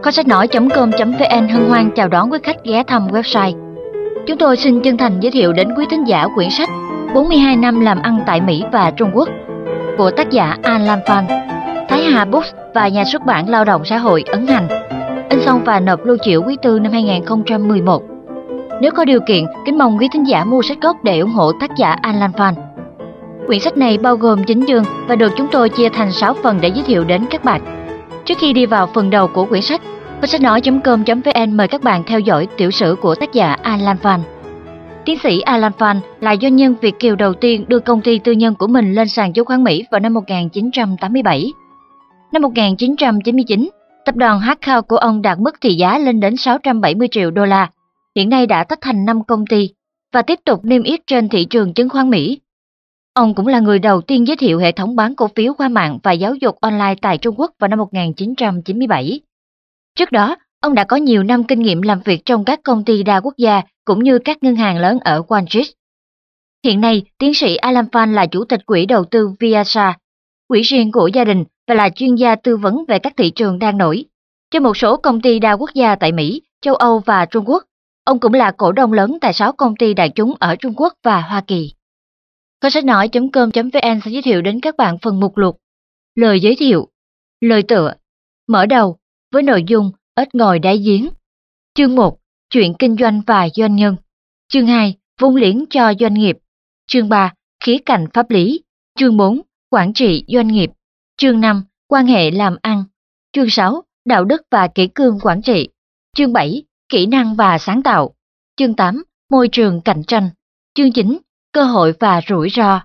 Kho sách nói.com.vn hân hoan chào đón quý khách ghé thăm website. Chúng tôi xin chân thành giới thiệu đến quý thính giả quyển sách 42 năm làm ăn tại Mỹ và Trung Quốc của tác giả Alan Phan, Thái Hà Books và nhà xuất bản Lao động Xã hội ấn hành, in xong và nộp lưu chiểu quý tư năm 2011. Nếu có điều kiện, kính mong quý thính giả mua sách gốc để ủng hộ tác giả Alan Phan. Quyển sách này bao gồm 9 chương và được chúng tôi chia thành 6 phần để giới thiệu đến các bạn. Trước khi đi vào phần đầu của quyển sách, Kho sách nói.com.vn mời các bạn theo dõi tiểu sử của tác giả Alan Phan. Tiến sĩ Alan Phan là doanh nhân Việt kiều đầu tiên đưa công ty tư nhân của mình lên sàn chứng khoán Mỹ vào năm 1987. Năm 1999, tập đoàn Harcourt của ông đạt mức thị giá lên đến 670 triệu đô la, hiện nay đã tách thành 5 công ty và tiếp tục niêm yết trên thị trường chứng khoán Mỹ. Ông cũng là người đầu tiên giới thiệu hệ thống bán cổ phiếu qua mạng và giáo dục online tại Trung Quốc vào năm 1997. Trước đó, ông đã có nhiều năm kinh nghiệm làm việc trong các công ty đa quốc gia cũng như các ngân hàng lớn ở Wall Street. Hiện nay, tiến sĩ Alan Phan là chủ tịch quỹ đầu tư Viasa, quỹ riêng của gia đình và là chuyên gia tư vấn về các thị trường đang nổi. Cho một số công ty đa quốc gia tại Mỹ, châu Âu và Trung Quốc, ông cũng là cổ đông lớn tại 6 công ty đại chúng ở Trung Quốc và Hoa Kỳ. Kho sách nói.com.vn sẽ giới thiệu đến các bạn phần mục lục, lời giới thiệu, lời tựa, mở đầu với nội dung ếch ngồi đáy giếng. Chương 1, chuyện kinh doanh và doanh nhân. Chương 2, vốn liếng cho doanh nghiệp. Chương 3, khía cạnh pháp lý. Chương 4, quản trị doanh nghiệp. Chương 5, quan hệ làm ăn. Chương 6, đạo đức và kỷ cương quản trị. Chương 7, kỹ năng và sáng tạo. Chương 8, môi trường cạnh tranh. Chương 9, cơ hội và rủi ro.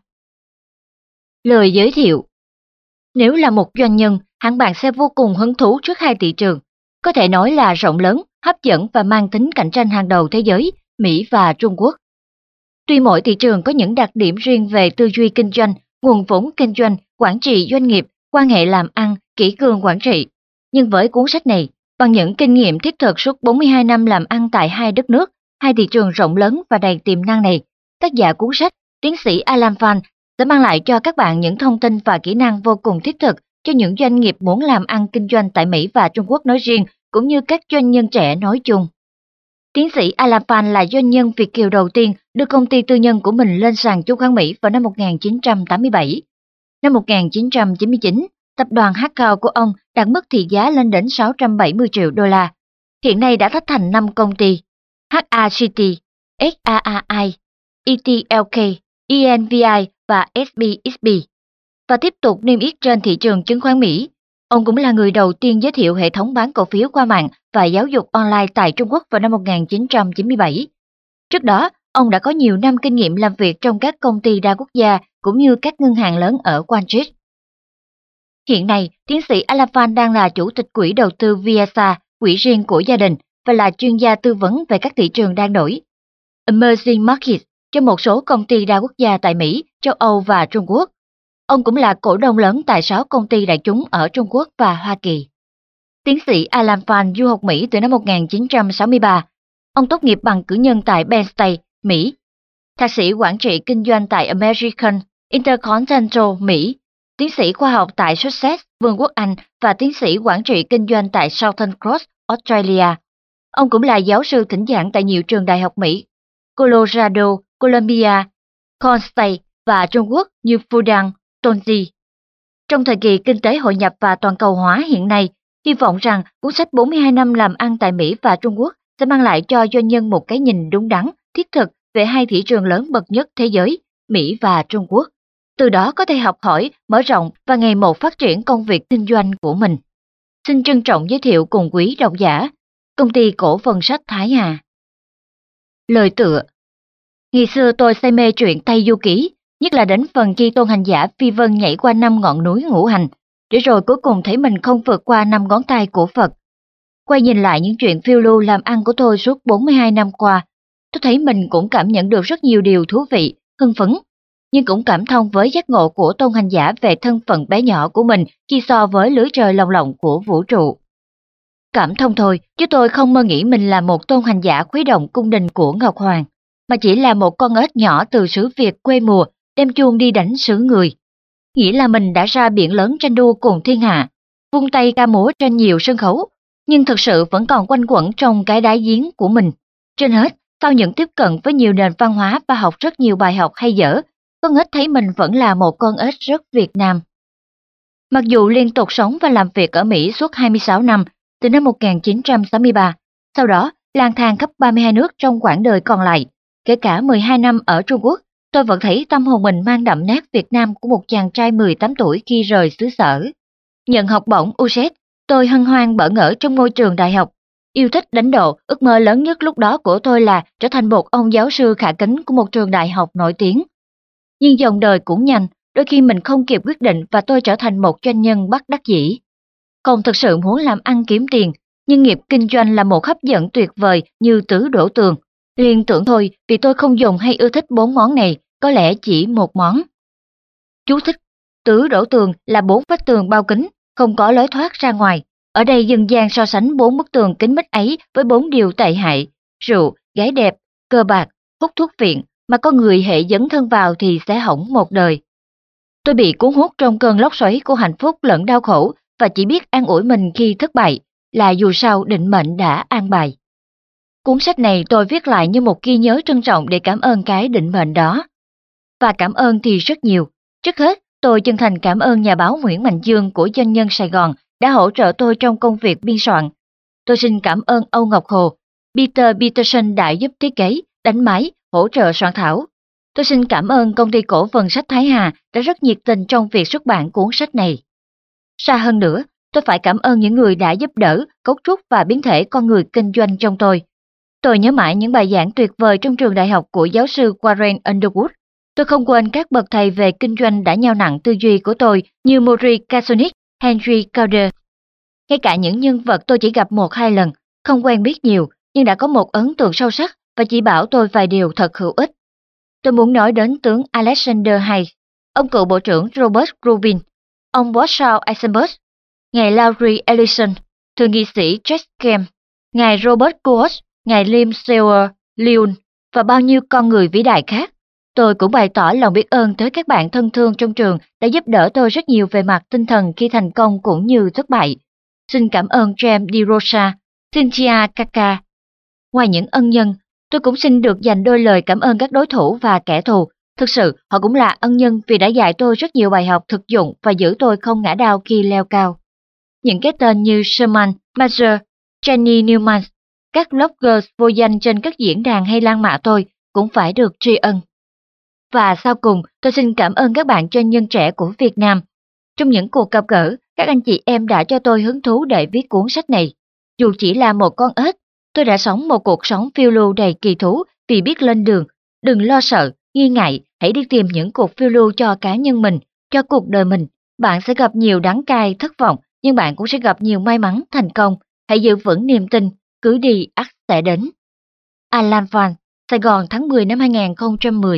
Lời giới thiệu. Nếu là một doanh nhân, hẳn bạn sẽ vô cùng hứng thú trước hai thị trường, có thể nói là rộng lớn, hấp dẫn và mang tính cạnh tranh hàng đầu thế giới, Mỹ và Trung Quốc. Tuy mỗi thị trường có những đặc điểm riêng về tư duy kinh doanh, nguồn vốn kinh doanh, quản trị doanh nghiệp, quan hệ làm ăn, kỷ cương quản trị, nhưng với cuốn sách này, bằng những kinh nghiệm thiết thực suốt 42 năm làm ăn tại hai đất nước, hai thị trường rộng lớn và đầy tiềm năng này, tác giả cuốn sách, tiến sĩ Alan Phan sẽ mang lại cho các bạn những thông tin và kỹ năng vô cùng thiết thực cho những doanh nghiệp muốn làm ăn kinh doanh tại Mỹ và Trung Quốc nói riêng, cũng như các doanh nhân trẻ nói chung. Tiến sĩ Alan Phan là doanh nhân Việt kiều đầu tiên đưa công ty tư nhân của mình lên sàn chứng khoán Mỹ vào năm 1987. Năm 1999, tập đoàn Harcourt của ông đạt mức thị giá lên đến 670 triệu đô la. Hiện nay đã tách thành 5 công ty: HACT, SAAI, ETLK, ENVI và SBXB, và tiếp tục niêm yết trên thị trường chứng khoán Mỹ. Ông cũng là người đầu tiên giới thiệu hệ thống bán cổ phiếu qua mạng và giáo dục online tại Trung Quốc vào năm 1997. Trước đó, ông đã có nhiều năm kinh nghiệm làm việc trong các công ty đa quốc gia cũng như các ngân hàng lớn ở Wall Street. Hiện nay, tiến sĩ Alan Phan đang là chủ tịch quỹ đầu tư Viasa, quỹ riêng của gia đình, và là chuyên gia tư vấn về các thị trường đang nổi, Emerging Markets, cho một số công ty đa quốc gia tại Mỹ, châu Âu và Trung Quốc. Ông cũng là cổ đông lớn tại 6 công ty đại chúng ở Trung Quốc và Hoa Kỳ. Tiến sĩ Alan Phan du học Mỹ từ năm 1963. Ông tốt nghiệp bằng cử nhân tại Penn State, Mỹ, thạc sĩ quản trị kinh doanh tại American Intercontinental, Mỹ, tiến sĩ khoa học tại Sussex, Vương quốc Anh và tiến sĩ quản trị kinh doanh tại Southern Cross, Australia. Ông cũng là giáo sư thỉnh giảng tại nhiều trường đại học Mỹ, Colorado, Columbia, Cal State và Trung Quốc như Fudan, Tongji. Trong thời kỳ kinh tế hội nhập và toàn cầu hóa hiện nay, hy vọng rằng cuốn sách 42 năm làm ăn tại Mỹ và Trung Quốc sẽ mang lại cho doanh nhân một cái nhìn đúng đắn, thiết thực về hai thị trường lớn bậc nhất thế giới, Mỹ và Trung Quốc. Từ đó có thể học hỏi, mở rộng và ngày một phát triển công việc kinh doanh của mình. Xin trân trọng giới thiệu cùng quý độc giả, công ty cổ phần sách Thái Hà. Lời tựa. Ngày xưa tôi say mê truyện Tây Du Ký, nhất là đến phần khi tôn hành giả Phi Vân nhảy qua 5 ngọn núi ngũ hành, để rồi cuối cùng thấy mình không vượt qua 5 ngón tay của Phật. Quay nhìn lại những chuyện phiêu lưu làm ăn của tôi suốt 42 năm qua, tôi thấy mình cũng cảm nhận được rất nhiều điều thú vị, hưng phấn, nhưng cũng cảm thông với giác ngộ của tôn hành giả về thân phận bé nhỏ của mình khi so với lưới trời lồng lộng của vũ trụ. Cảm thông thôi, chứ tôi không mơ nghĩ mình là một tôn hành giả khuấy động cung đình của Ngọc Hoàng, mà chỉ là một con ếch nhỏ từ xứ Việt quê mùa, đem chuông đi đánh xứ người. Nghĩa là mình đã ra biển lớn tranh đua cùng thiên hạ, vung tay ca múa trên nhiều sân khấu, nhưng thực sự vẫn còn quanh quẩn trong cái đáy giếng của mình. Trên hết, sau những tiếp cận với nhiều nền văn hóa và học rất nhiều bài học hay dở, con ếch thấy mình vẫn là một con ếch rất Việt Nam. Mặc dù liên tục sống và làm việc ở Mỹ suốt 26 năm, từ năm 1963, sau đó lang thang khắp 32 nước trong quãng đời còn lại, kể cả 12 năm ở Trung Quốc, tôi vẫn thấy tâm hồn mình mang đậm nét Việt Nam của một chàng trai 18 tuổi khi rời xứ sở. Nhận học bổng USET, tôi hân hoan bỡ ngỡ trong ngôi trường đại học. Yêu thích đánh độ, ước mơ lớn nhất lúc đó của tôi là trở thành một ông giáo sư khả kính của một trường đại học nổi tiếng. Nhưng dòng đời cũng nhanh, đôi khi mình không kịp quyết định và tôi trở thành một doanh nhân bất đắc dĩ. Không thực sự muốn làm ăn kiếm tiền, nhưng nghiệp kinh doanh là một hấp dẫn tuyệt vời như tứ đổ tường. Liên tưởng thôi vì tôi không dùng hay ưa thích 4 món này, có lẽ chỉ một món. Chú thích: tứ đổ tường là 4 vách tường bao kính, không có lối thoát ra ngoài. Ở đây dân gian so sánh 4 bức tường kín mít ấy với 4 điều tệ hại: rượu, gái đẹp, cờ bạc, hút thuốc phiện, mà có người hệ dấn thân vào thì sẽ hỏng một đời. Tôi bị cuốn hút trong cơn lốc xoáy của hạnh phúc lẫn đau khổ và chỉ biết an ủi mình khi thất bại, là dù sao định mệnh đã an bài. Cuốn sách này tôi viết lại như một ghi nhớ trân trọng để cảm ơn cái định mệnh đó. Và cảm ơn thì rất nhiều. Trước hết, tôi chân thành cảm ơn nhà báo Nguyễn Mạnh Dương của Doanh nhân Sài Gòn đã hỗ trợ tôi trong công việc biên soạn. Tôi xin cảm ơn Âu Ngọc Hồ, Peter Peterson đã giúp thiết kế, đánh máy, hỗ trợ soạn thảo. Tôi xin cảm ơn công ty cổ phần sách Thái Hà đã rất nhiệt tình trong việc xuất bản cuốn sách này. Xa hơn nữa, tôi phải cảm ơn những người đã giúp đỡ, cấu trúc và biến thể con người kinh doanh trong tôi. Tôi nhớ mãi những bài giảng tuyệt vời trong trường đại học của giáo sư Warren Underwood. Tôi không quên các bậc thầy về kinh doanh đã nhào nặn tư duy của tôi như Maury Kasonic, Henry Calder. Ngay cả những nhân vật tôi chỉ gặp 1-2 lần, không quen biết nhiều, nhưng đã có một ấn tượng sâu sắc và chỉ bảo tôi vài điều thật hữu ích. Tôi muốn nói đến tướng Alexander Hayes, ông cựu bộ trưởng Robert Rubin, ông Warsaw Eisenberg, ngài Larry Ellison, thượng nghị sĩ Jack Kemp, ngài Robert Koch, ngài Lim Sewell Leon và bao nhiêu con người vĩ đại khác. Tôi cũng bày tỏ lòng biết ơn tới các bạn thân thương trong trường đã giúp đỡ tôi rất nhiều về mặt tinh thần khi thành công cũng như thất bại. Xin cảm ơn James DeRosa, Cynthia Kaka. Ngoài những ân nhân, tôi cũng xin được dành đôi lời cảm ơn các đối thủ và kẻ thù. Thực sự, họ cũng là ân nhân vì đã dạy tôi rất nhiều bài học thực dụng và giữ tôi không ngã đau khi leo cao. Những cái tên như Sherman, Major, Jenny Newman, các blogger vô danh trên các diễn đàn hay lan mạ tôi cũng phải được tri ân. Và sau cùng, tôi xin cảm ơn các bạn doanh nhân trẻ của Việt Nam. Trong những cuộc gặp gỡ, các anh chị em đã cho tôi hứng thú để viết cuốn sách này. Dù chỉ là một con ếch, tôi đã sống một cuộc sống phiêu lưu đầy kỳ thú vì biết lên đường. Đừng lo sợ, nghi ngại, hãy đi tìm những cuộc phiêu lưu cho cá nhân mình, cho cuộc đời mình. Bạn sẽ gặp nhiều đắng cay, thất vọng, nhưng bạn cũng sẽ gặp nhiều may mắn, thành công. Hãy giữ vững niềm tin, cứ đi ắt sẽ đến. Alan Van, Sài Gòn tháng 10 năm 2010.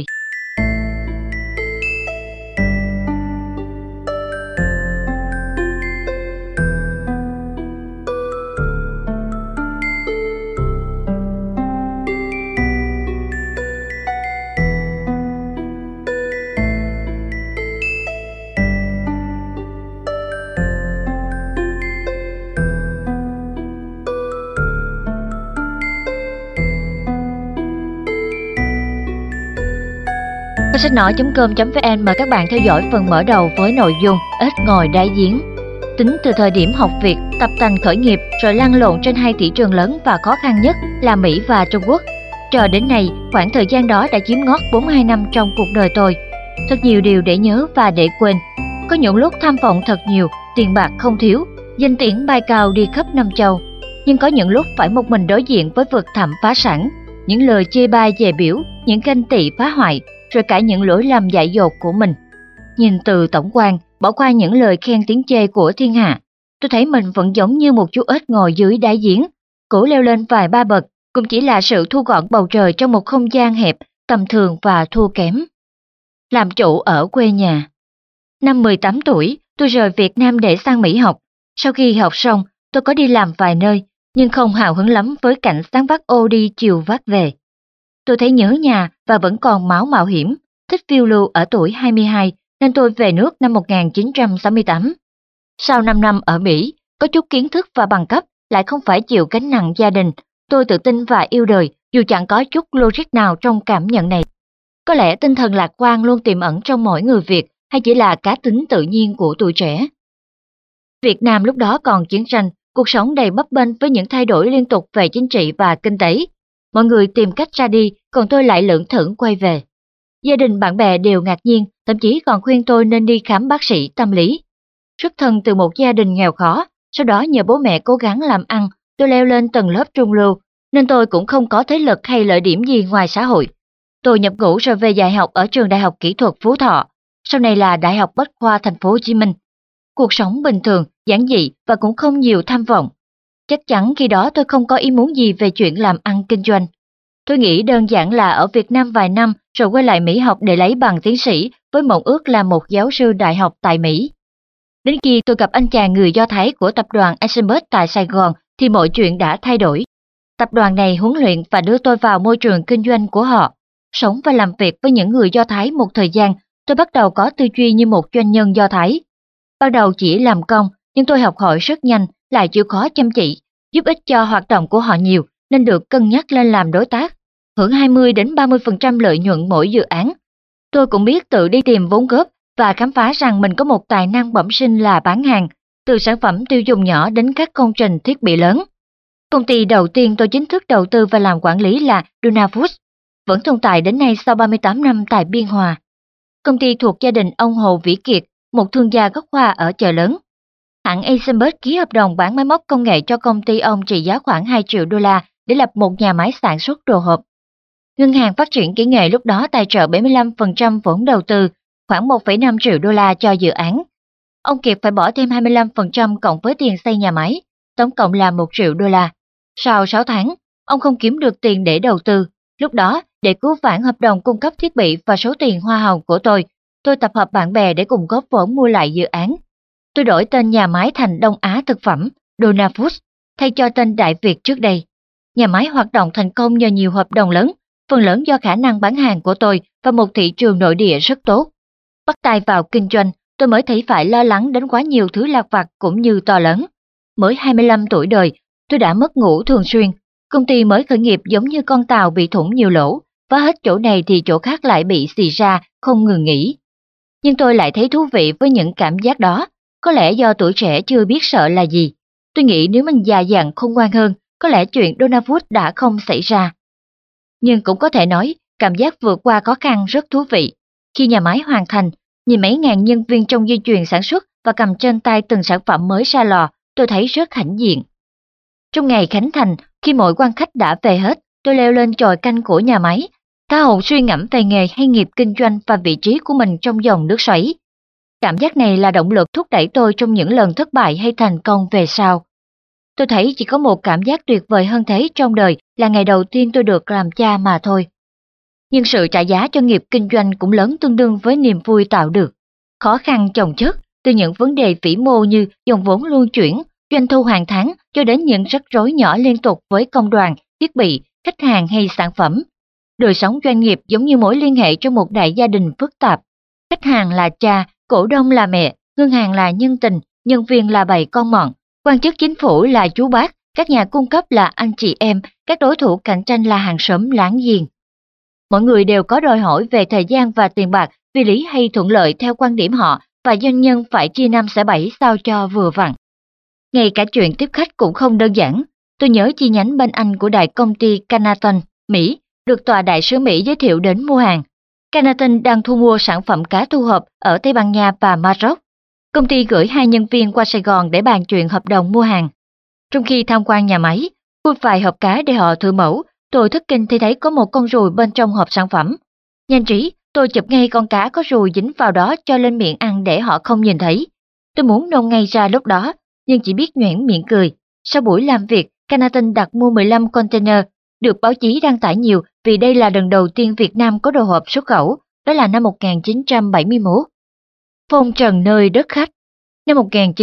Sách nói.com.vn mời các bạn theo dõi phần mở đầu với nội dung ếch ngồi đáy giếng. Tính từ thời điểm học việc, tập tành khởi nghiệp rồi lăn lộn trên 2 thị trường lớn và khó khăn nhất là Mỹ và Trung Quốc. Cho đến nay, khoảng thời gian đó đã chiếm ngót 42 năm trong cuộc đời tôi. Thật nhiều điều để nhớ và để quên. Có những lúc tham vọng thật nhiều, tiền bạc không thiếu, danh tiếng bay cao đi khắp năm châu. Nhưng có những lúc phải một mình đối diện với vực thẳm phá sản, những lời chê bai dè biểu, những ganh tị phá hoại, rồi cả những lỗi lầm dại dột của mình. Nhìn từ tổng quan, bỏ qua những lời khen tiếng chê của thiên hạ, tôi thấy mình vẫn giống như một chú ếch ngồi dưới đáy giếng, cố leo lên vài ba bậc, cũng chỉ là sự thu gọn bầu trời trong một không gian hẹp, tầm thường và thua kém. Làm chủ ở quê nhà. Năm 18 tuổi, tôi rời Việt Nam để sang Mỹ học. Sau khi học xong, tôi có đi làm vài nơi, nhưng không hào hứng lắm với cảnh sáng vác ô đi chiều vác về. Tôi thấy nhớ nhà và vẫn còn máu mạo hiểm, thích phiêu lưu ở tuổi 22 nên tôi về nước năm 1968. Sau 5 năm ở Mỹ, có chút kiến thức và bằng cấp lại không phải chịu gánh nặng gia đình. Tôi tự tin và yêu đời, dù chẳng có chút logic nào trong cảm nhận này. Có lẽ tinh thần lạc quan luôn tiềm ẩn trong mỗi người Việt, hay chỉ là cá tính tự nhiên của tuổi trẻ. Việt Nam lúc đó còn chiến tranh, cuộc sống đầy bấp bênh với những thay đổi liên tục về chính trị và kinh tế. Mọi người tìm cách ra đi, còn tôi lại lững thững quay về. Gia đình bạn bè đều ngạc nhiên, thậm chí còn khuyên tôi nên đi khám bác sĩ tâm lý. Xuất thân từ một gia đình nghèo khó, sau đó nhờ bố mẹ cố gắng làm ăn, tôi leo lên tầng lớp trung lưu, nên tôi cũng không có thế lực hay lợi điểm gì ngoài xã hội. Tôi nhập ngũ rồi về dạy học ở trường Đại học Kỹ thuật Phú Thọ, sau này là Đại học Bách khoa Thành phố Hồ Chí Minh. Cuộc sống bình thường, giản dị và cũng không nhiều tham vọng. Chắc chắn khi đó tôi không có ý muốn gì về chuyện làm ăn kinh doanh. Tôi nghĩ đơn giản là ở Việt Nam vài năm rồi quay lại Mỹ học để lấy bằng tiến sĩ với mộng ước là một giáo sư đại học tại Mỹ. Đến khi tôi gặp anh chàng người Do Thái của tập đoàn Eisenberg tại Sài Gòn thì mọi chuyện đã thay đổi. Tập đoàn này huấn luyện và đưa tôi vào môi trường kinh doanh của họ. Sống và làm việc với những người Do Thái một thời gian, tôi bắt đầu có tư duy như một doanh nhân Do Thái. Ban đầu chỉ làm công, nhưng tôi học hỏi rất nhanh, lại chịu khó chăm chỉ, giúp ích cho hoạt động của họ nhiều, nên được cân nhắc lên làm đối tác, hưởng 20 đến 30% lợi nhuận mỗi dự án. Tôi cũng biết tự đi tìm vốn góp và khám phá rằng mình có một tài năng bẩm sinh là bán hàng, từ sản phẩm tiêu dùng nhỏ đến các công trình thiết bị lớn. Công ty đầu tiên tôi chính thức đầu tư và làm quản lý là Duna Foods, vẫn tồn tại đến nay sau 38 năm tại Biên Hòa. Công ty thuộc gia đình ông Hồ Vĩ Kiệt, một thương gia gốc Hoa ở chợ lớn. Hãng Eisenberg ký hợp đồng bán máy móc công nghệ cho công ty ông trị giá khoảng 2 triệu đô la để lập một nhà máy sản xuất đồ hộp. Ngân hàng Phát triển Kỹ nghệ lúc đó tài trợ 75% vốn đầu tư, khoảng 1,5 triệu đô la cho dự án. Ông Kiệt phải bỏ thêm 25% cộng với tiền xây nhà máy, tổng cộng là 1 triệu đô la. Sau 6 tháng, ông không kiếm được tiền để đầu tư. Lúc đó, để cứu vãn hợp đồng cung cấp thiết bị và số tiền hoa hồng của tôi tập hợp bạn bè để cùng góp vốn mua lại dự án. Tôi đổi tên nhà máy thành Đông Á Thực phẩm, Dona Foods, thay cho tên Đại Việt trước đây. Nhà máy hoạt động thành công nhờ nhiều hợp đồng lớn, phần lớn do khả năng bán hàng của tôi và một thị trường nội địa rất tốt. Bắt tay vào kinh doanh, tôi mới thấy phải lo lắng đến quá nhiều thứ lặt vặt cũng như to lớn. Mới 25 tuổi đời, tôi đã mất ngủ thường xuyên. Công ty mới khởi nghiệp giống như con tàu bị thủng nhiều lỗ, phá hết chỗ này thì chỗ khác lại bị xì ra, không ngừng nghỉ. Nhưng tôi lại thấy thú vị với những cảm giác đó, có lẽ do tuổi trẻ chưa biết sợ là gì. Tôi nghĩ nếu mình già dặn khôn ngoan hơn, có lẽ chuyện Dona Foods đã không xảy ra. Nhưng cũng có thể nói, cảm giác vượt qua khó khăn rất thú vị. Khi nhà máy hoàn thành, nhìn mấy ngàn nhân viên trong dây chuyền sản xuất và cầm trên tay từng sản phẩm mới ra lò, tôi thấy rất hãnh diện. Trong ngày khánh thành, khi mọi quan khách đã về hết, tôi leo lên chòi canh của nhà máy, tha hồ suy ngẫm về nghề hay nghiệp kinh doanh và vị trí của mình trong dòng nước xoáy. Cảm giác này là động lực thúc đẩy tôi trong những lần thất bại hay thành công về sau. Tôi thấy chỉ có một cảm giác tuyệt vời hơn thế trong đời là ngày đầu tiên tôi được làm cha mà thôi. Nhưng sự trả giá cho nghiệp kinh doanh cũng lớn tương đương với niềm vui tạo được. Khó khăn chồng chất, từ những vấn đề vĩ mô như dòng vốn luân chuyển, doanh thu hàng tháng cho đến những rắc rối nhỏ liên tục với công đoàn, thiết bị, khách hàng hay sản phẩm. Đời sống doanh nghiệp giống như mối liên hệ trong một đại gia đình phức tạp. Khách hàng là cha, cổ đông là mẹ, ngân hàng là nhân tình, nhân viên là bầy con mọn, quan chức chính phủ là chú bác, các nhà cung cấp là anh chị em, các đối thủ cạnh tranh là hàng xóm láng giềng. Mọi người đều có đòi hỏi về thời gian và tiền bạc vì lý hay thuận lợi theo quan điểm họ và doanh nhân phải chia năm xẻ bảy sao cho vừa vặn. Ngay cả chuyện tiếp khách cũng không đơn giản. Tôi nhớ chi nhánh bên Anh của đại công ty Canton, Mỹ, được tòa đại sứ Mỹ giới thiệu đến mua hàng. Canton đang thu mua sản phẩm cá thu hộp ở Tây Ban Nha và Maroc. Công ty gửi 2 nhân viên qua Sài Gòn để bàn chuyện hợp đồng mua hàng. Trong khi tham quan nhà máy, mua vài hộp cá để họ thử mẫu, tôi thất kinh khi thấy có một con ruồi bên trong hộp sản phẩm. Nhanh trí, tôi chụp ngay con cá có ruồi dính vào đó cho lên miệng ăn để họ không nhìn thấy. Tôi muốn nôn ngay ra lúc đó, nhưng chỉ biết nhoẻn miệng cười. Sau buổi làm việc, Canton đặt mua 15 container, được báo chí đăng tải nhiều vì đây là lần đầu tiên Việt Nam có đồ hộp xuất khẩu, đó là năm 1971. Phong trần nơi đất khách. Năm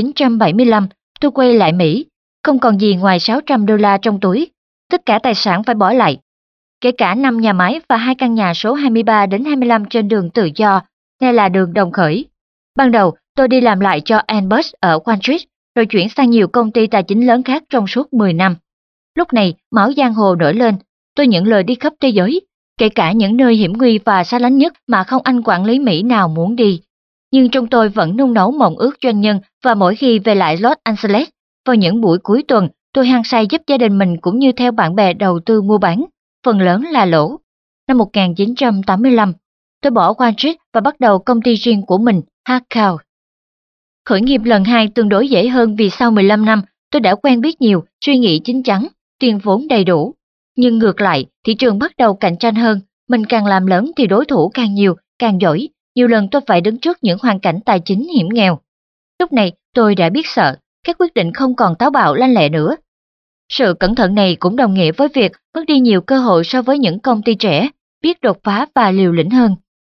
1975, tôi quay lại Mỹ, không còn gì ngoài 600 đô la trong túi. Tất cả tài sản phải bỏ lại, kể cả 5 nhà máy và 2 căn nhà số 23 đến 25 trên đường Tự Do, nay là đường Đồng Khởi. Ban đầu, tôi đi làm lại cho Airbus ở Wall Street, rồi chuyển sang nhiều công ty tài chính lớn khác trong suốt 10 năm. Lúc này, máu giang hồ nổi lên, tôi nhận lời đi khắp thế giới, kể cả những nơi hiểm nguy và xa lánh nhất mà không anh quản lý Mỹ nào muốn đi. Nhưng trong tôi vẫn nung nấu mộng ước doanh nhân và mỗi khi về lại Los Angeles, vào những buổi cuối tuần, tôi hăng say giúp gia đình mình cũng như theo bạn bè đầu tư mua bán, phần lớn là lỗ. Năm 1985, tôi bỏ Wall Street và bắt đầu công ty riêng của mình, Hackcow. Khởi nghiệp lần 2 tương đối dễ hơn vì sau 15 năm, tôi đã quen biết nhiều, suy nghĩ chín chắn, tiền vốn đầy đủ. Nhưng ngược lại, thị trường bắt đầu cạnh tranh hơn, mình càng làm lớn thì đối thủ càng nhiều, càng giỏi. Nhiều lần tôi phải đứng trước những hoàn cảnh tài chính hiểm nghèo. Lúc này, tôi đã biết sợ, các quyết định không còn táo bạo lanh lẹ nữa. Sự cẩn thận này cũng đồng nghĩa với việc mất đi nhiều cơ hội so với những công ty trẻ, biết đột phá và liều lĩnh hơn.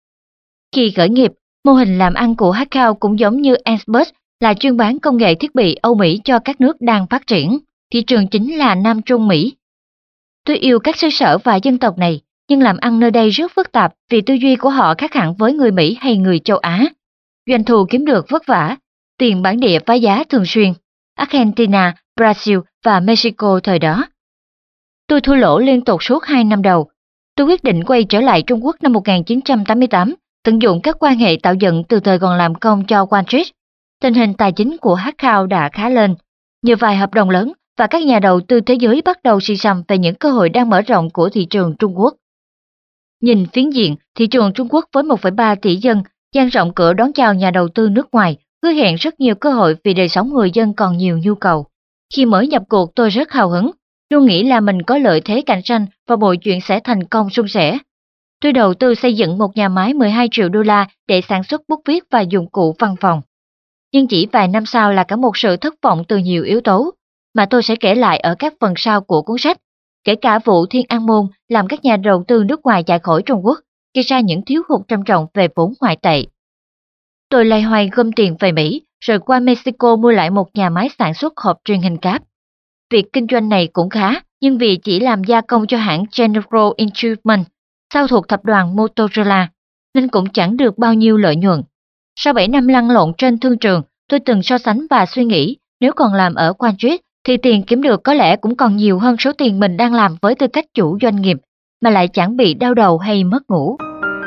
Khi khởi nghiệp, mô hình làm ăn của Hackcow cũng giống như Airbus là chuyên bán công nghệ thiết bị Âu Mỹ cho các nước đang phát triển. Thị trường chính là Nam Trung Mỹ. Tôi yêu các xứ sở và dân tộc này, nhưng làm ăn nơi đây rất phức tạp vì tư duy của họ khác hẳn với người Mỹ hay người châu Á. Doanh thu kiếm được vất vả, tiền bản địa phá giá thường xuyên. Argentina, Brazil và Mexico thời đó. Tôi thua lỗ liên tục suốt 2 năm đầu. Tôi quyết định quay trở lại Trung Quốc năm 1988, tận dụng các quan hệ tạo dựng từ thời còn làm công cho Wall Street. Tình hình tài chính của Hackcow đã khá lên, nhờ vài hợp đồng lớn và các nhà đầu tư thế giới bắt đầu suy sầm về những cơ hội đang mở rộng của thị trường Trung Quốc. Nhìn phiến diện, thị trường Trung Quốc với 1,3 tỷ dân, dang rộng cửa đón chào nhà đầu tư nước ngoài, hứa hẹn rất nhiều cơ hội vì đời sống người dân còn nhiều nhu cầu. Khi mới nhập cuộc tôi rất hào hứng, luôn nghĩ là mình có lợi thế cạnh tranh và mọi chuyện sẽ thành công suôn sẻ. Tôi đầu tư xây dựng một nhà máy 12 triệu đô la để sản xuất bút viết và dụng cụ văn phòng. Nhưng chỉ vài năm sau là cả một sự thất vọng từ nhiều yếu tố, mà tôi sẽ kể lại ở các phần sau của cuốn sách, kể cả vụ Thiên An Môn làm các nhà đầu tư nước ngoài chạy khỏi Trung Quốc, gây ra những thiếu hụt trầm trọng về vốn ngoại tệ. Tôi loay hoay gom tiền về Mỹ, rồi qua Mexico mua lại một nhà máy sản xuất hộp truyền hình cáp. Việc kinh doanh này cũng khá, nhưng vì chỉ làm gia công cho hãng General Instrument, sau thuộc tập đoàn Motorola, nên cũng chẳng được bao nhiêu lợi nhuận. Sau 7 năm lăn lộn trên thương trường, tôi từng so sánh và suy nghĩ, nếu còn làm ở Wall Street, thì tiền kiếm được có lẽ cũng còn nhiều hơn số tiền mình đang làm với tư cách chủ doanh nghiệp, mà lại chẳng bị đau đầu hay mất ngủ.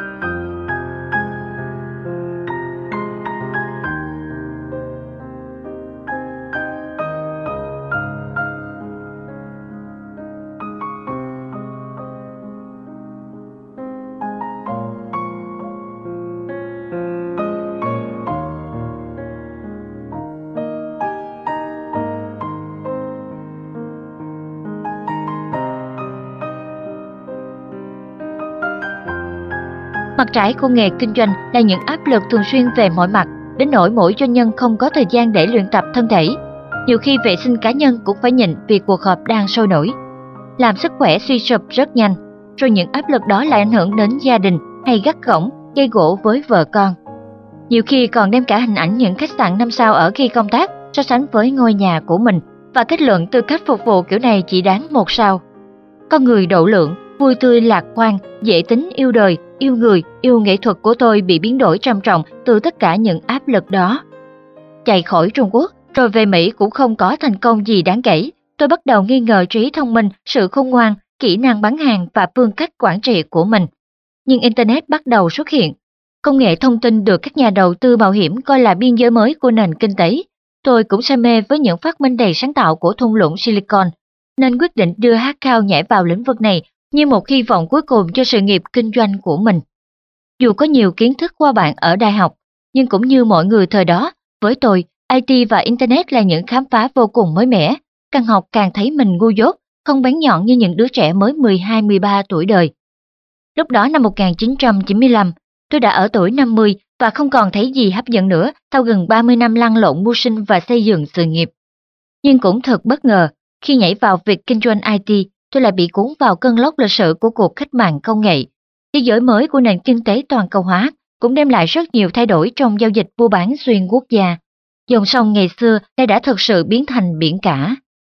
Mặt trái của nghề kinh doanh là những áp lực thường xuyên về mọi mặt, đến nỗi mỗi doanh nhân không có thời gian để luyện tập thân thể. Nhiều khi vệ sinh cá nhân cũng phải nhịn vì cuộc họp đang sôi nổi. Làm sức khỏe suy sụp rất nhanh, rồi những áp lực đó lại ảnh hưởng đến gia đình hay gắt gỏng, gây gổ với vợ con. Nhiều khi còn đem cả hình ảnh những khách sạn 5 sao ở khi công tác so sánh với ngôi nhà của mình và kết luận tư cách phục vụ kiểu này chỉ đáng 1 sao. Con người độ lượng, vui tươi lạc quan, dễ tính yêu đời, yêu người, yêu nghệ thuật của tôi bị biến đổi trầm trọng từ tất cả những áp lực đó. Chạy khỏi Trung Quốc, rồi về Mỹ cũng không có thành công gì đáng kể. Tôi bắt đầu nghi ngờ trí thông minh, sự khôn ngoan, kỹ năng bán hàng và phương cách quản trị của mình. Nhưng Internet bắt đầu xuất hiện. Công nghệ thông tin được các nhà đầu tư mạo hiểm coi là biên giới mới của nền kinh tế. Tôi cũng say mê với những phát minh đầy sáng tạo của thung lũng Silicon, nên quyết định đưa Hackcow nhảy vào lĩnh vực này như một hy vọng cuối cùng cho sự nghiệp kinh doanh của mình. Dù có nhiều kiến thức qua bạn ở đại học, nhưng cũng như mọi người thời đó, với tôi, IT và Internet là những khám phá vô cùng mới mẻ. Càng học càng thấy mình ngu dốt, không bén nhọn như những đứa trẻ mới 12-13 tuổi đời. Lúc đó năm 1995, tôi đã ở tuổi 50 và không còn thấy gì hấp dẫn nữa sau gần 30 năm lăn lộn mưu sinh và xây dựng sự nghiệp. Nhưng cũng thật bất ngờ, khi nhảy vào việc kinh doanh IT, tôi lại bị cuốn vào cơn lốc lịch sử của cuộc cách mạng công nghệ. Thế giới mới của nền kinh tế toàn cầu hóa cũng đem lại rất nhiều thay đổi trong giao dịch mua bán xuyên quốc gia. Dòng sông ngày xưa nay đã thực sự biến thành biển cả.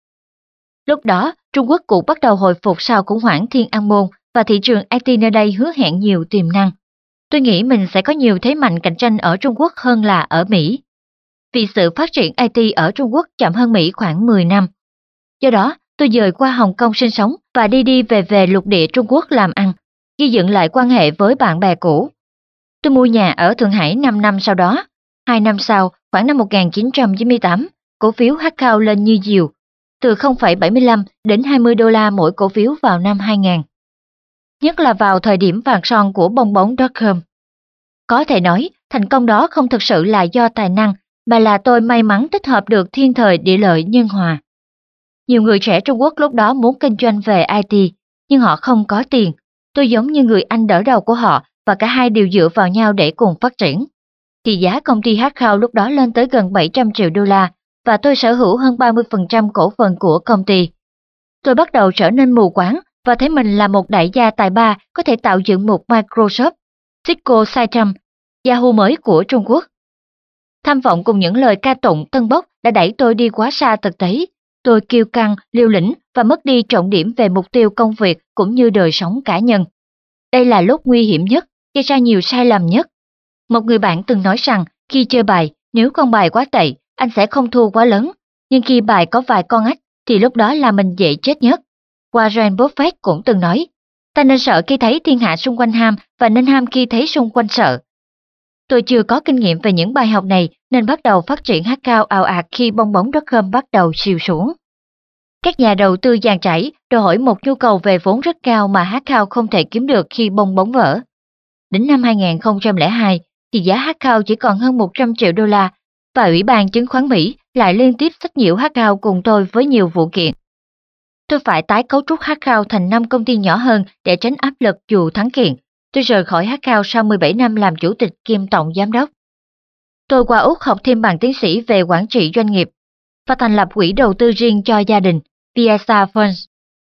Lúc đó, Trung Quốc cũng bắt đầu hồi phục sau khủng hoảng Thiên An Môn và thị trường IT nơi đây hứa hẹn nhiều tiềm năng. Tôi nghĩ mình sẽ có nhiều thế mạnh cạnh tranh ở Trung Quốc hơn là ở Mỹ. vì sự phát triển IT ở Trung Quốc chậm hơn Mỹ khoảng 10 năm. Do đó, tôi dời qua Hồng Kông sinh sống và đi đi về về lục địa Trung Quốc làm ăn, gây dựng lại quan hệ với bạn bè cũ. Tôi mua nhà ở Thượng Hải 5 năm sau đó. 2 năm sau, khoảng năm 1998, cổ phiếu Hackhao lên như diều, từ 0,75 đến 20 đô la mỗi cổ phiếu vào năm 2000. Nhất là vào thời điểm vàng son của bong bóng.com. Có thể nói, thành công đó không thực sự là do tài năng, mà là tôi may mắn tích hợp được thiên thời địa lợi nhân hòa. Nhiều người trẻ Trung Quốc lúc đó muốn kinh doanh về IT, nhưng họ không có tiền. Tôi giống như người anh đỡ đầu của họ và cả hai đều dựa vào nhau để cùng phát triển. Thì giá công ty Hackhao lúc đó lên tới gần 700 triệu đô la và tôi sở hữu hơn 30% cổ phần của công ty. Tôi bắt đầu trở nên mù quáng và thấy mình là một đại gia tài ba có thể tạo dựng một Microsoft, Cisco Saitama, Yahoo mới của Trung Quốc. Tham vọng cùng những lời ca tụng tân bốc đã đẩy tôi đi quá xa thực tế. Tôi kiêu căng, liều lĩnh và mất đi trọng điểm về mục tiêu công việc cũng như đời sống cá nhân. Đây là lúc nguy hiểm nhất, gây ra nhiều sai lầm nhất. Một người bạn từng nói rằng khi chơi bài, nếu con bài quá tệ, anh sẽ không thua quá lớn. Nhưng khi bài có vài con ách, thì lúc đó là mình dễ chết nhất. Warren Buffett cũng từng nói, ta nên sợ khi thấy thiên hạ xung quanh ham và nên ham khi thấy xung quanh sợ. Tôi chưa có kinh nghiệm về những bài học này nên bắt đầu phát triển Hackhao ào ạt khi bong bóng.com bắt đầu xìu xuống. Các nhà đầu tư dàn trải đòi hỏi một nhu cầu về vốn rất cao mà Hackhao không thể kiếm được khi bong bóng vỡ. Đến năm 2002 thì giá Hackhao chỉ còn hơn 100 triệu đô la và Ủy ban chứng khoán Mỹ lại liên tiếp sách nhiễu Hackhao cùng tôi với nhiều vụ kiện. Tôi phải tái cấu trúc Hackhao thành 5 công ty nhỏ hơn để tránh áp lực dù thắng kiện. Tôi rời khỏi Hackhao sau 17 năm làm chủ tịch kiêm tổng giám đốc. Tôi qua Úc học thêm bằng tiến sĩ về quản trị doanh nghiệp và thành lập quỹ đầu tư riêng cho gia đình, Piazza Funds.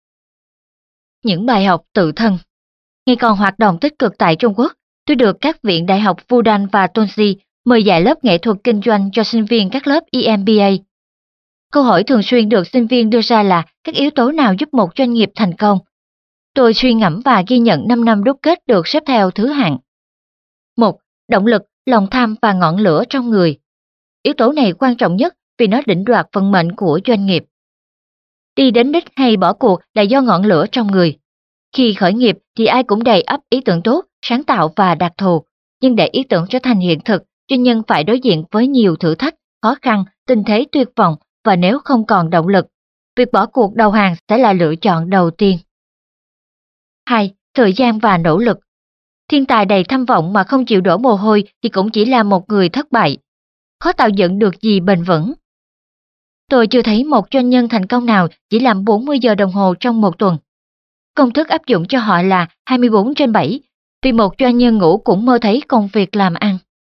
Những bài học tự thân. Ngày còn hoạt động tích cực tại Trung Quốc, tôi được các viện đại học Fudan và Tonsei mời dạy lớp nghệ thuật kinh doanh cho sinh viên các lớp EMBA. Câu hỏi thường xuyên được sinh viên đưa ra là các yếu tố nào giúp một doanh nghiệp thành công. Tôi suy ngẫm và ghi nhận 5 năm đúc kết được xếp theo thứ hạng. 1. Động lực, lòng tham và ngọn lửa trong người. Yếu tố này quan trọng nhất vì nó định đoạt vận mệnh của doanh nghiệp. Đi đến đích hay bỏ cuộc là do ngọn lửa trong người. Khi khởi nghiệp thì ai cũng đầy ắp ý tưởng tốt, sáng tạo và đặc thù. Nhưng để ý tưởng trở thành hiện thực, doanh nhân phải đối diện với nhiều thử thách, khó khăn, tình thế tuyệt vọng và nếu không còn động lực, việc bỏ cuộc đầu hàng sẽ là lựa chọn đầu tiên. 2. Thời gian và nỗ lực. Thiên tài đầy tham vọng mà không chịu đổ mồ hôi thì cũng chỉ là một người thất bại. Khó tạo dựng được gì bền vững. Tôi chưa thấy một doanh nhân thành công nào chỉ làm 40 giờ đồng hồ trong một tuần. Công thức áp dụng cho họ là 24/7, vì một doanh nhân ngủ cũng mơ thấy công việc làm ăn.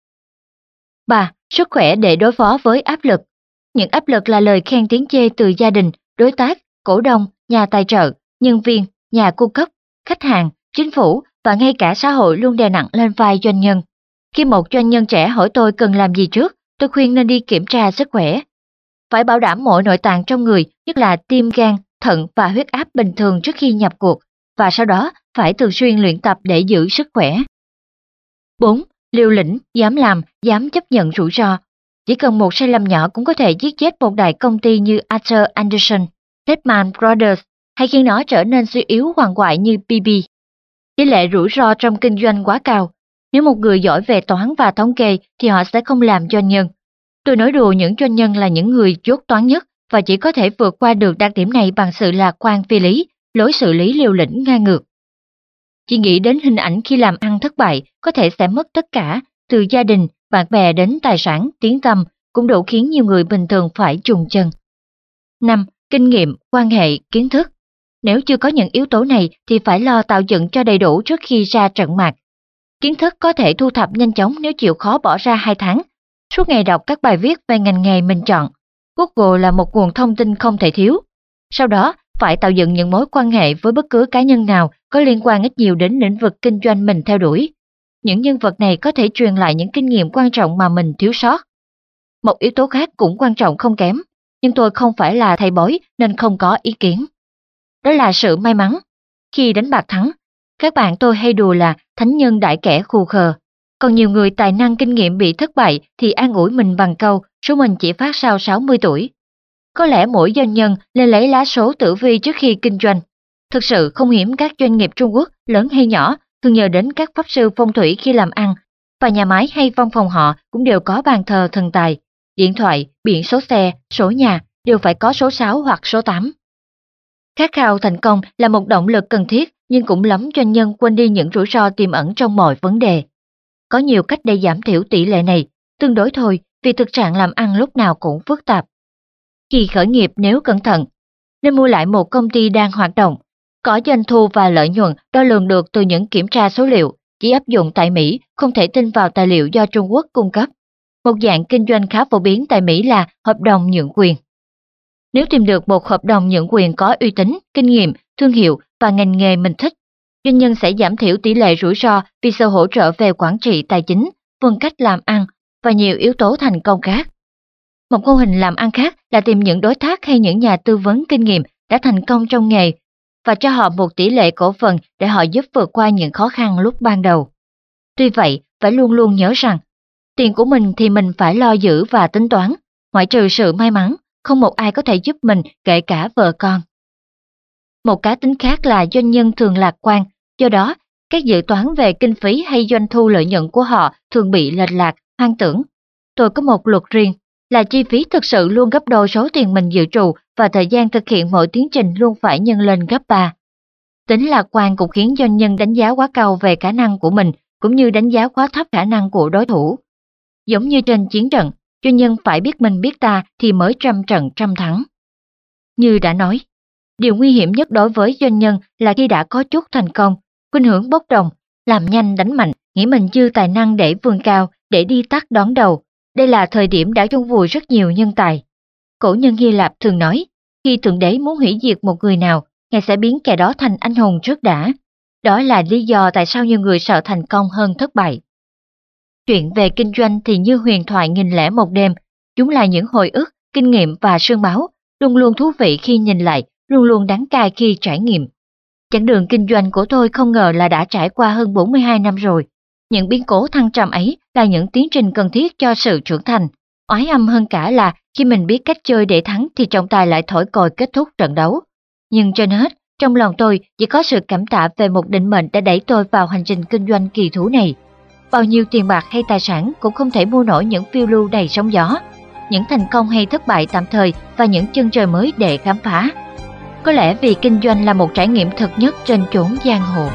3. Sức khỏe để đối phó với áp lực. Những áp lực là lời khen tiếng chê từ gia đình, đối tác, cổ đông, nhà tài trợ, nhân viên, nhà cung cấp, khách hàng, chính phủ và ngay cả xã hội luôn đè nặng lên vai doanh nhân. Khi một doanh nhân trẻ hỏi tôi cần làm gì trước, tôi khuyên nên đi kiểm tra sức khỏe. Phải bảo đảm mọi nội tạng trong người, nhất là tim, gan, thận và huyết áp bình thường trước khi nhập cuộc, và sau đó phải thường xuyên luyện tập để giữ sức khỏe. 4. Liều lĩnh, dám làm, dám chấp nhận rủi ro. Chỉ cần một sai lầm nhỏ cũng có thể giết chết một đại công ty như Arthur Andersen, Lehman Brothers, hay khiến nó trở nên suy yếu hoàng hoại như BB. Tỷ lệ rủi ro trong kinh doanh quá cao. Nếu một người giỏi về toán và thống kê thì họ sẽ không làm doanh nhân. Tôi nói đùa những doanh nhân là những người dốt toán nhất và chỉ có thể vượt qua được đặc điểm này bằng sự lạc quan phi lý, lối xử lý liều lĩnh ngang ngược. Chỉ nghĩ đến hình ảnh khi làm ăn thất bại có thể sẽ mất tất cả, từ gia đình, bạn bè đến tài sản, tiếng tăm, cũng đủ khiến nhiều người bình thường phải chùng chân. 5. Kinh nghiệm, quan hệ, kiến thức. Nếu chưa có những yếu tố này thì phải lo tạo dựng cho đầy đủ trước khi ra trận mạc. Kiến thức có thể thu thập nhanh chóng nếu chịu khó bỏ ra 2 tháng. Suốt ngày đọc các bài viết về ngành nghề mình chọn. Google là một nguồn thông tin không thể thiếu. Sau đó, phải tạo dựng những mối quan hệ với bất cứ cá nhân nào có liên quan ít nhiều đến lĩnh vực kinh doanh mình theo đuổi. Những nhân vật này có thể truyền lại những kinh nghiệm quan trọng mà mình thiếu sót. Một yếu tố khác cũng quan trọng không kém, nhưng tôi không phải là thầy bói nên không có ý kiến. Đó là sự may mắn. Khi đánh bạc thắng, các bạn tôi hay đùa là thánh nhân đãi kẻ khù khờ. Còn nhiều người tài năng kinh nghiệm bị thất bại thì an ủi mình bằng câu số mình chỉ phát sau 60 tuổi. Có lẽ mỗi doanh nhân nên lấy lá số tử vi trước khi kinh doanh. Thực sự không hiếm các doanh nghiệp Trung Quốc, lớn hay nhỏ, thường nhờ đến các pháp sư phong thủy khi làm ăn, và nhà máy hay văn phòng họ cũng đều có bàn thờ thần tài, điện thoại, biển số xe, sổ nhà đều phải có số 6 hoặc số 8. Khát khao thành công là một động lực cần thiết, nhưng cũng lắm doanh nhân quên đi những rủi ro tiềm ẩn trong mọi vấn đề. Có nhiều cách để giảm thiểu tỷ lệ này, tương đối thôi, vì thực trạng làm ăn lúc nào cũng phức tạp. Khi khởi nghiệp nếu cẩn thận, nên mua lại một công ty đang hoạt động, có doanh thu và lợi nhuận đo lường được từ những kiểm tra số liệu, chỉ áp dụng tại Mỹ, không thể tin vào tài liệu do Trung Quốc cung cấp. Một dạng kinh doanh khá phổ biến tại Mỹ là hợp đồng nhượng quyền. Nếu tìm được một hợp đồng nhượng quyền có uy tín, kinh nghiệm, thương hiệu và ngành nghề mình thích, doanh nhân sẽ giảm thiểu tỷ lệ rủi ro vì sự hỗ trợ về quản trị tài chính, phương cách làm ăn và nhiều yếu tố thành công khác. Một mô hình làm ăn khác là tìm những đối tác hay những nhà tư vấn kinh nghiệm đã thành công trong nghề và cho họ một tỷ lệ cổ phần để họ giúp vượt qua những khó khăn lúc ban đầu. Tuy vậy, phải luôn luôn nhớ rằng, tiền của mình thì mình phải lo giữ và tính toán, ngoại trừ sự may mắn, không một ai có thể giúp mình kể cả vợ con. Một cá tính khác là doanh nhân thường lạc quan, do đó, các dự toán về kinh phí hay doanh thu lợi nhuận của họ thường bị lệch lạc, hoang tưởng. Tôi có một luật riêng, là chi phí thực sự luôn gấp đôi số tiền mình dự trù và thời gian thực hiện mọi tiến trình luôn phải nhân lên gấp 3. Tính lạc quan cũng khiến doanh nhân đánh giá quá cao về khả năng của mình, cũng như đánh giá quá thấp khả năng của đối thủ. Giống như trên chiến trận, doanh nhân phải biết mình biết ta thì mới trăm trận trăm thắng. Như đã nói, điều nguy hiểm nhất đối với doanh nhân là khi đã có chút thành công, khuynh hướng bốc đồng, làm nhanh đánh mạnh, nghĩ mình dư tài năng để vươn cao, để đi tắt đón đầu. Đây là thời điểm đã chôn vùi rất nhiều nhân tài. Cổ nhân Hy Lạp thường nói, khi Thượng Đế muốn hủy diệt một người nào, Ngài sẽ biến kẻ đó thành anh hùng trước đã. Đó là lý do tại sao nhiều người sợ thành công hơn thất bại. Chuyện về kinh doanh thì như huyền thoại nghìn lẻ một đêm, chúng là những hồi ức, kinh nghiệm và sương máu, luôn luôn thú vị khi nhìn lại, luôn luôn đắng cay khi trải nghiệm. Chặng đường kinh doanh của tôi không ngờ là đã trải qua hơn 42 năm rồi. Những biến cố thăng trầm ấy là những tiến trình cần thiết cho sự trưởng thành. Oái âm hơn cả là khi mình biết cách chơi để thắng thì trọng tài lại thổi còi kết thúc trận đấu. Nhưng trên hết, trong lòng tôi chỉ có sự cảm tạ về một định mệnh đã đẩy tôi vào hành trình kinh doanh kỳ thú này. Bao nhiêu tiền bạc hay tài sản cũng không thể mua nổi những phiêu lưu đầy sóng gió, những thành công hay thất bại tạm thời và những chân trời mới để khám phá. Có lẽ vì kinh doanh là một trải nghiệm thật nhất trên chốn giang hồ.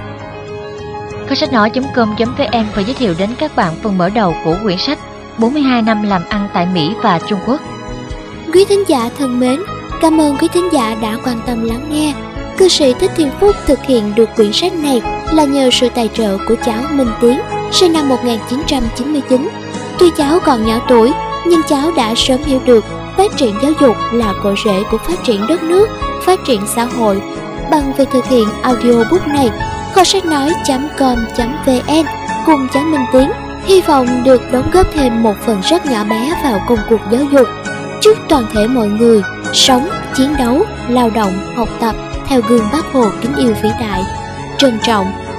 Kho sách nói.com.vn vừa giới thiệu đến các bạn phần mở đầu của quyển sách 42 năm làm ăn tại Mỹ và Trung Quốc. Quý thính giả thân mến, cảm ơn quý thính giả đã quan tâm lắng nghe. Cư sĩ Thích Thiên Phúc thực hiện được quyển sách này là nhờ sự tài trợ của cháu Minh Tiến, sinh năm 1999. Tuy cháu còn nhỏ tuổi, nhưng cháu đã sớm hiểu được phát triển giáo dục là cội rễ của phát triển đất nước, phát triển xã hội. Bằng việc thực hiện audiobook này, kho sách nói.com.vn cùng cháu Minh Tiến hy vọng được đóng góp thêm một phần rất nhỏ bé vào công cuộc giáo dục. Chúc toàn thể mọi người sống, chiến đấu, lao động, học tập theo gương Bác Hồ kính yêu vĩ đại. Trân trọng,